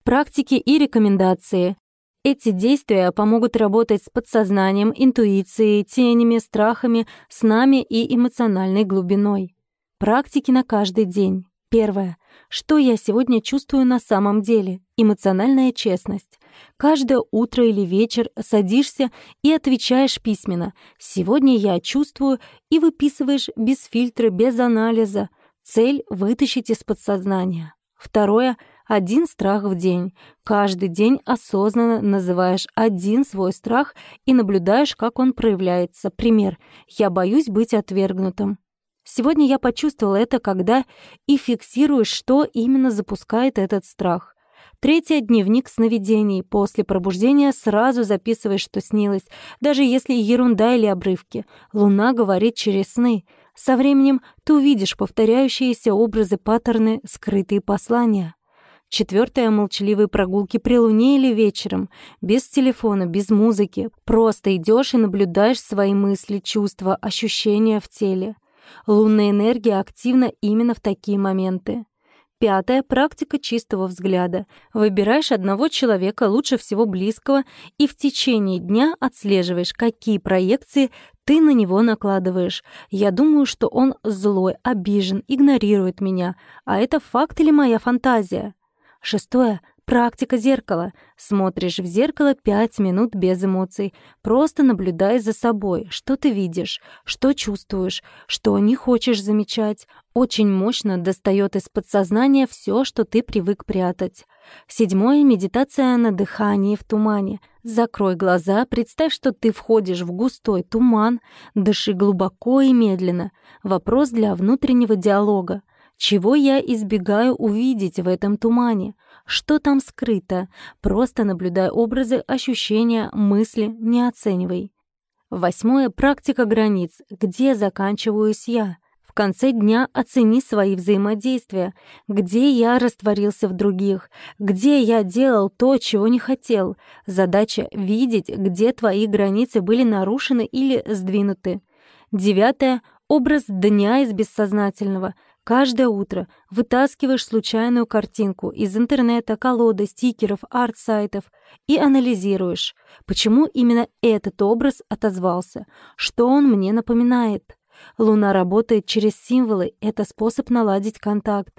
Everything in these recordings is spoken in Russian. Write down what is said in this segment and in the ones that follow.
Практики и рекомендации. Эти действия помогут работать с подсознанием, интуицией, тенями, страхами, снами и эмоциональной глубиной. Практики на каждый день. Первое. Что я сегодня чувствую на самом деле? Эмоциональная честность. Каждое утро или вечер садишься и отвечаешь письменно. «Сегодня я чувствую», и выписываешь без фильтра, без анализа. Цель — вытащить из подсознания. Второе. 1 страх в день. Каждый день осознанно называешь один свой страх и наблюдаешь, как он проявляется. Пример. «Я боюсь быть отвергнутым». Сегодня я почувствовала это, когда, и фиксируешь, что именно запускает этот страх. Третье. Дневник сновидений. После пробуждения сразу записываешь, что снилось, даже если ерунда или обрывки. Луна говорит через сны. Со временем ты увидишь повторяющиеся образы, паттерны, скрытые послания. Четвертое. Молчаливые прогулки при луне или вечером. Без телефона, без музыки. Просто идешь и наблюдаешь свои мысли, чувства, ощущения в теле. Лунная энергия активна именно в такие моменты. Пятое. Практика чистого взгляда. Выбираешь одного человека, лучше всего близкого, и в течение дня отслеживаешь, какие проекции ты на него накладываешь. Я думаю, что он злой, обижен, игнорирует меня. А это факт или моя фантазия? Шестое. Практика зеркала. Смотришь в зеркало 5 минут без эмоций. Просто наблюдай за собой. Что ты видишь? Что чувствуешь? Что не хочешь замечать? Очень мощно достает из подсознания все, что ты привык прятать. Седьмое. Медитация на дыхании в тумане. Закрой глаза, представь, что ты входишь в густой туман. Дыши глубоко и медленно. Вопрос для внутреннего диалога. Чего я избегаю увидеть в этом тумане? Что там скрыто? Просто наблюдай образы, ощущения, мысли, не оценивай. Восьмое. Практика границ. Где заканчиваюсь я? В конце дня оцени свои взаимодействия. Где я растворился в других? Где я делал то, чего не хотел? Задача — видеть, где твои границы были нарушены или сдвинуты. Девятое. Образ дня из бессознательного. Каждое утро вытаскиваешь случайную картинку из интернета, колоды, стикеров, арт-сайтов и анализируешь, почему именно этот образ отозвался, что он мне напоминает. Луна работает через символы, это способ наладить контакт.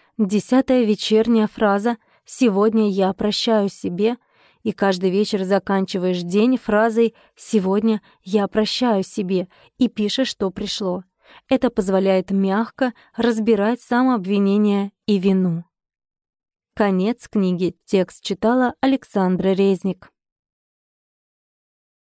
10-я вечерняя фраза «Сегодня я прощаю себе», и каждый вечер заканчиваешь день фразой «Сегодня я прощаю себе» и пишешь, что пришло. Это позволяет мягко разбирать самообвинение и вину. Конец книги. Текст читала Александра Резник.